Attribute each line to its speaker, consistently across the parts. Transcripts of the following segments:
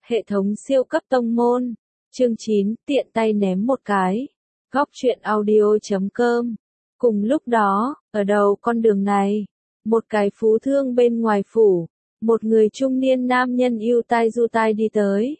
Speaker 1: Hệ thống siêu cấp tông môn. Chương 9, tiện tay ném một cái. Góc truyện audio.com. Cùng lúc đó, ở đầu con đường này, một cái phú thương bên ngoài phủ, một người trung niên nam nhân ưu tai du tai đi tới.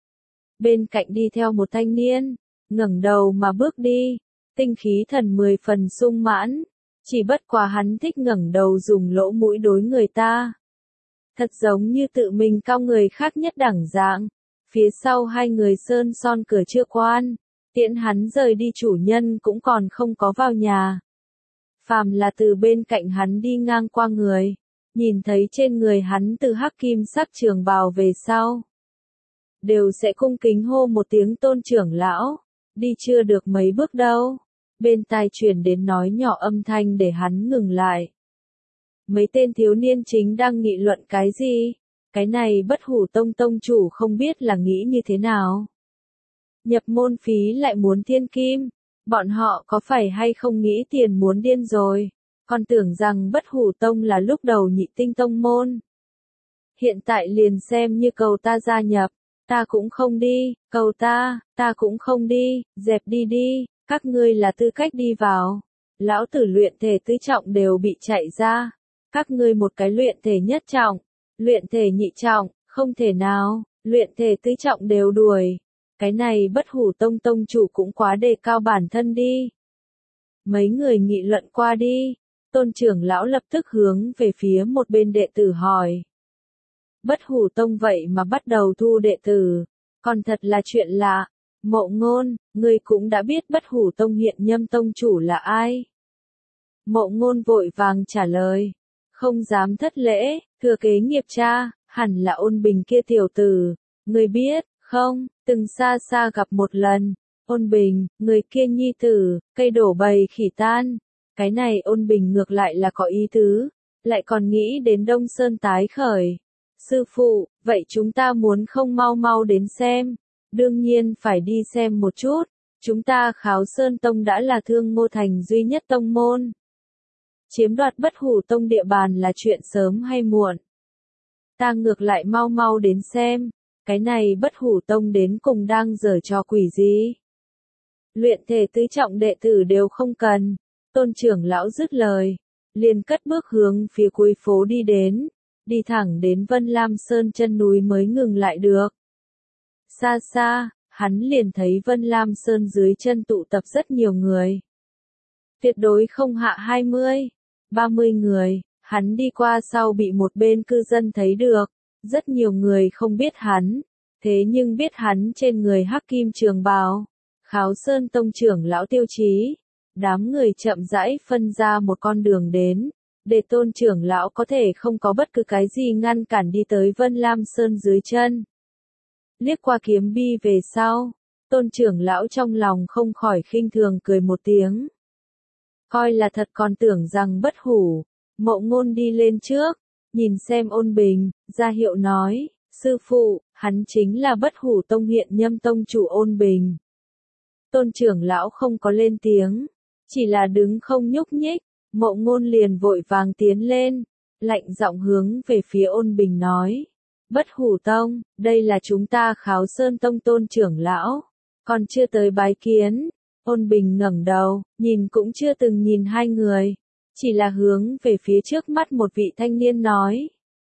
Speaker 1: Bên cạnh đi theo một thanh niên, ngẩng đầu mà bước đi, tinh khí thần 10 phần sung mãn, chỉ bất quá hắn thích ngẩng đầu dùng lỗ mũi đối người ta. Thật giống như tự mình cao người khác nhất đẳng dạng. Phía sau hai người sơn son cửa chưa quan, tiễn hắn rời đi chủ nhân cũng còn không có vào nhà. Phàm là từ bên cạnh hắn đi ngang qua người, nhìn thấy trên người hắn từ hắc kim sắc trường bào về sau, đều sẽ cung kính hô một tiếng tôn trưởng lão. Đi chưa được mấy bước đâu, bên tai truyền đến nói nhỏ âm thanh để hắn ngừng lại. Mấy tên thiếu niên chính đang nghị luận cái gì? Cái này Bất Hủ Tông tông chủ không biết là nghĩ như thế nào. Nhập môn phí lại muốn thiên kim, bọn họ có phải hay không nghĩ tiền muốn điên rồi, còn tưởng rằng Bất Hủ Tông là lúc đầu nhị tinh tông môn. Hiện tại liền xem như cầu ta gia nhập, ta cũng không đi, cầu ta cũng không đi, dẹp đi đi, các ngươi là tư cách đi vào. Lão tử luyện thể tứ trọng đều bị chạy ra, các ngươi một cái luyện thể nhất trọng, luyện thể nhị trọng, không thể nào, luyện thể tứ trọng đều đuổi. Cái này Bất Hủ Tông tông chủ cũng quá đề cao bản thân đi. Mấy người nghị luận qua đi, tôn trưởng lão lập tức hướng về phía một bên đệ tử hỏi. Bất Hủ Tông vậy mà bắt đầu thu đệ tử, còn thật là chuyện lạ. Mộ Ngôn, ngươi cũng đã biết Bất Hủ Tông hiện nhâm tông chủ là ai? Mộ Ngôn vội vàng trả lời, không dám thất lễ, thừa kế nghiệp cha, hẳn là Ôn Bình kia tiểu tử, ngươi biết, không, từng xa xa gặp một lần. Ôn Bình, người kia nhi tử, cây đổ bầy khỉ tan. Cái này Ôn Bình ngược lại là có ý tứ, lại còn nghĩ đến Đông Sơn tái khởi. Sư phụ, vậy chúng ta muốn không mau mau đến xem? Đương nhiên phải đi xem một chút, chúng ta Kháo Sơn Tông đã là Thương Ngô Thành duy nhất tông môn. Chiếm đoạt Bất Hủ Tông địa bàn là chuyện sớm hay muộn. Ta ngược lại mau mau đến xem, cái này Bất Hủ Tông đến cùng đang giở trò quỷ gì? Luyện thể tứ trọng đệ tử đều không cần, tôn trưởng lão dứt lời, liền cất bước hướng phía cuối phố đi đến, đi thẳng đến Vân Lam Sơn chân núi mới ngừng lại được. Xa xa, hắn liền thấy Vân Lam Sơn dưới chân tụ tập rất nhiều người. Tuyệt đối không hạ 20, 30 người, hắn đi qua sau bị một bên cư dân thấy được, rất nhiều người không biết hắn, thế nhưng biết hắn trên người hắc kim trường bào, Kháo Sơn Tông trưởng lão Tiêu Chí. Đám người chậm rãi phân ra một con đường đến, để tôn trưởng lão có thể không có bất cứ cái gì ngăn cản đi tới Vân Lam Sơn dưới chân. Liếc qua kiếm bi về sau, tôn trưởng lão trong lòng không khỏi khinh thường cười một tiếng. Coi là thật còn tưởng rằng Bất Hủ. Mộ Ngôn đi lên trước, nhìn xem Ôn Bình, ra hiệu nói, sư phụ, hắn chính là Bất Hủ Tông hiện nhâm tông chủ Ôn Bình. Tôn trưởng lão không có lên tiếng, chỉ là đứng không nhúc nhích. Mộ Ngôn liền vội vàng tiến lên, lạnh giọng hướng về phía Ôn Bình nói. Bất Hủ Tông, đây là chúng ta Kháo Sơn Tông tôn trưởng lão, còn chưa tới bái kiến. Ôn Bình ngẩng đầu, nhìn cũng chưa từng nhìn hai người, chỉ là hướng về phía trước mắt một vị thanh niên nói.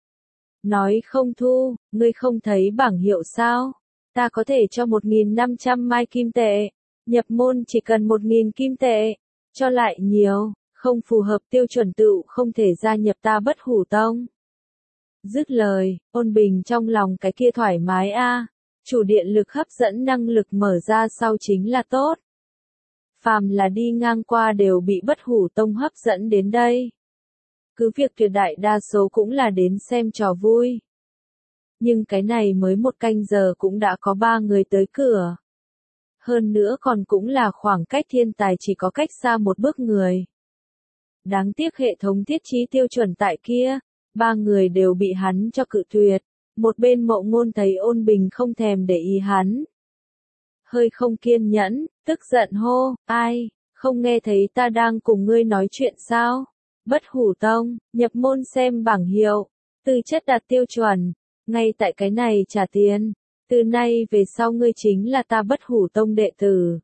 Speaker 1: Nói không thu, ngươi không thấy bảng hiệu sao? Ta có thể cho 1.500 mai kim tệ, nhập môn chỉ cần 1.000 kim tệ, cho lại nhiều, không phù hợp tiêu chuẩn tựu không thể gia nhập ta Bất Hủ Tông. Dứt lời, Ôn Bình trong lòng cái kia thoải mái a, chủ điện lực hấp dẫn năng lực mở ra sau chính là tốt. Phàm là đi ngang qua đều bị Bất Hủ Tông hấp dẫn đến đây. Cứ việc tuyệt đại đa số cũng là đến xem trò vui. Nhưng cái này mới một canh giờ cũng đã có 3 người tới cửa. Hơn nữa còn cũng là khoảng cách thiên tài chỉ có cách xa một bước người. Đáng tiếc hệ thống thiết trí tiêu chuẩn tại kia, 3 người đều bị hắn cho cự tuyệt. Một bên Mộ Ngôn thấy Ôn Bình không thèm để ý hắn, hơi không kiên nhẫn, tức giận hô, ai, không nghe thấy ta đang cùng ngươi nói chuyện sao? Bất Hủ Tông, nhập môn xem bảng hiệu, tư chất đạt tiêu chuẩn, ngay tại cái này trả tiền. Từ nay về sau ngươi chính là ta Bất Hủ Tông đệ tử.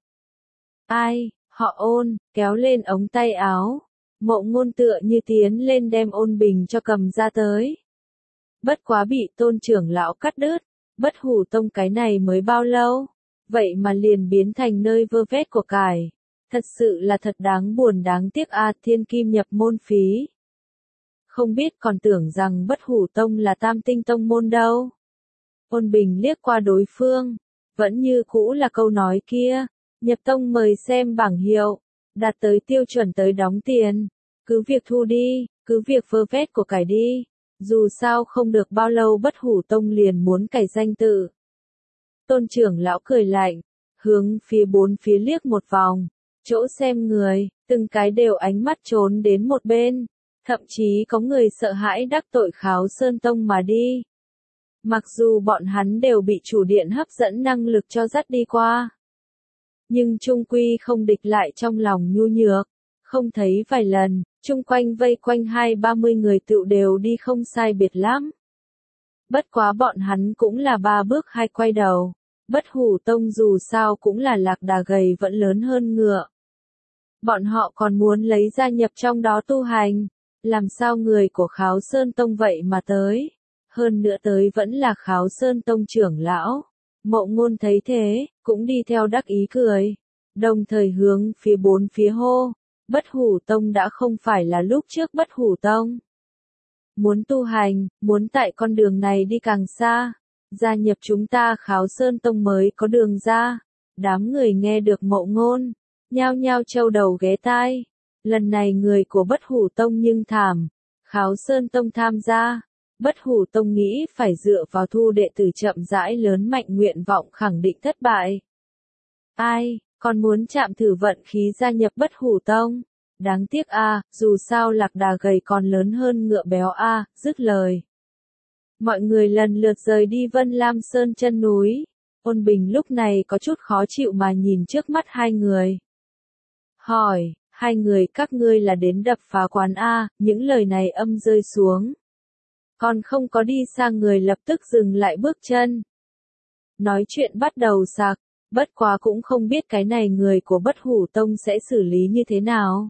Speaker 1: Ai, họ Ôn, kéo lên ống tay áo. Mộ Ngôn tựa như tiến lên đem Ôn Bình cho cầm ra tới. Bất quá bị Tôn trưởng lão cắt đứt, Bất Hủ Tông cái này mới bao lâu, vậy mà liền biến thành nơi vơ vét của cải. Thật sự là thật đáng buồn đáng tiếc a, thiên kim nhập môn phí. Không biết còn tưởng rằng Bất Hủ Tông là tam tinh tông môn đâu. Ôn Bình liếc qua đối phương, vẫn như cũ là câu nói kia, nhập tông mời xem bảng hiệu, đạt tới tiêu chuẩn tới đóng tiền, cứ việc thu đi, cứ việc vơ vét của cải đi, dù sao không được bao lâu Bất Hủ Tông liền muốn cải danh tự. Tôn trưởng lão cười lạnh, hướng phía bốn phía liếc một vòng, chỗ xem người, từng cái đều ánh mắt trốn đến một bên, thậm chí có người sợ hãi đắc tội Kháo Sơn Tông mà đi. Mặc dù bọn hắn đều bị chủ điện hấp dẫn năng lực cho dắt đi qua, nhưng chung quy không địch lại trong lòng nhu nhược, không thấy vài lần, chung quanh vây quanh 20-30 người tựu đều đi không sai biệt lắm. Bất quá bọn hắn cũng là 3 bước 2 quay đầu, Bất Hủ Tông dù sao cũng là lạc đà gầy vẫn lớn hơn ngựa. Bọn họ còn muốn lấy gia nhập trong đó tu hành, làm sao người của Kháo Sơn Tông vậy mà tới, hơn nữa tới vẫn là Kháo Sơn Tông trưởng lão. Mộ Ngôn thấy thế, cũng đi theo đắc ý cười, đồng thời hướng phía bốn phía hô, Bất Hủ Tông đã không phải là lúc trước Bất Hủ Tông. Muốn tu hành, muốn tại con đường này đi càng xa, gia nhập chúng ta Kháo Sơn Tông mới có đường ra. Đám người nghe được Mộ Ngôn, nhao nhao châu đầu ghé tai. Lần này người của Bất Hủ Tông nhưng thảm, Kháo Sơn Tông tham gia. Bất Hủ Tông nghĩ phải dựa vào thu đệ tử chậm rãi lớn mạnh nguyện vọng khẳng định thất bại. Ai, còn muốn chạm thử vận khí gia nhập Bất Hủ Tông? Đáng tiếc a, dù sao lạc đà gầy còn lớn hơn ngựa béo a, dứt lời. Mọi người lần lượt rời đi Vân Lam Sơn chân núi. Ôn Bình lúc này có chút khó chịu mà nhìn trước mắt hai người. Hỏi, hai người các ngươi là đến đập phá quán a? Những lời này âm rơi xuống. Còn không có đi sang người lập tức dừng lại bước chân. Nói chuyện bắt đầu sặc, bất quá cũng không biết cái này người của Bất Hủ Tông sẽ xử lý như thế nào.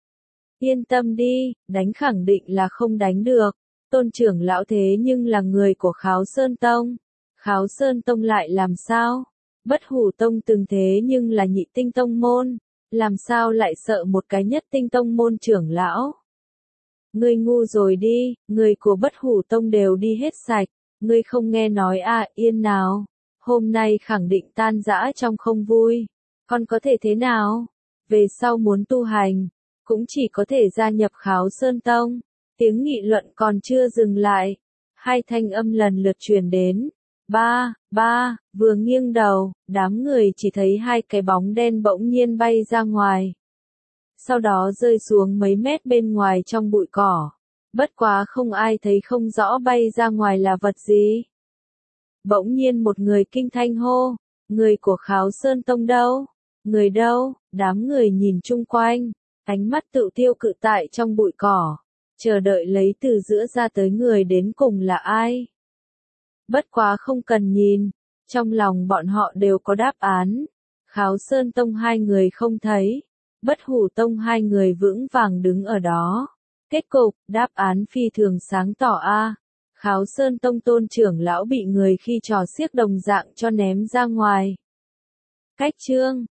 Speaker 1: Yên tâm đi, đánh khẳng định là không đánh được. Tôn trưởng lão thế nhưng là người của Kháo Sơn Tông. Kháo Sơn Tông lại làm sao? Bất Hủ Tông từng thế nhưng là nhị tinh tông môn, làm sao lại sợ một cái nhất tinh tông môn trưởng lão? Ngươi ngu rồi đi, người của Bất Hủ Tông đều đi hết sạch, ngươi không nghe nói à, yên nào, hôm nay khẳng định tan rã trong không vui, còn có thể thế nào? Về sau muốn tu hành, cũng chỉ có thể gia nhập Kháo Sơn Tông. Tiếng nghị luận còn chưa dừng lại, hai thanh âm lần lượt truyền đến. Ba, vừa nghiêng đầu, đám người chỉ thấy hai cái bóng đen bỗng nhiên bay ra ngoài. Sau đó rơi xuống mấy mét bên ngoài trong bụi cỏ. Bất quá không ai thấy không rõ bay ra ngoài là vật gì. Bỗng nhiên một người kinh thanh hô, người của Kháo Sơn Tông đâu? Người đâu? Đám người nhìn chung quanh, ánh mắt tự tiêu cự tại trong bụi cỏ, chờ đợi lấy từ giữa ra tới người đến cùng là ai. Bất quá không cần nhìn, trong lòng bọn họ đều có đáp án. Kháo Sơn Tông hai người không thấy, Bất Hủ Tông hai người vững vàng đứng ở đó. Kết cục, đáp án phi thường sáng tỏ a. Kháo Sơn Tông Tôn trưởng lão bị người khi trò xiếc đồng dạng cho ném ra ngoài. Cách chương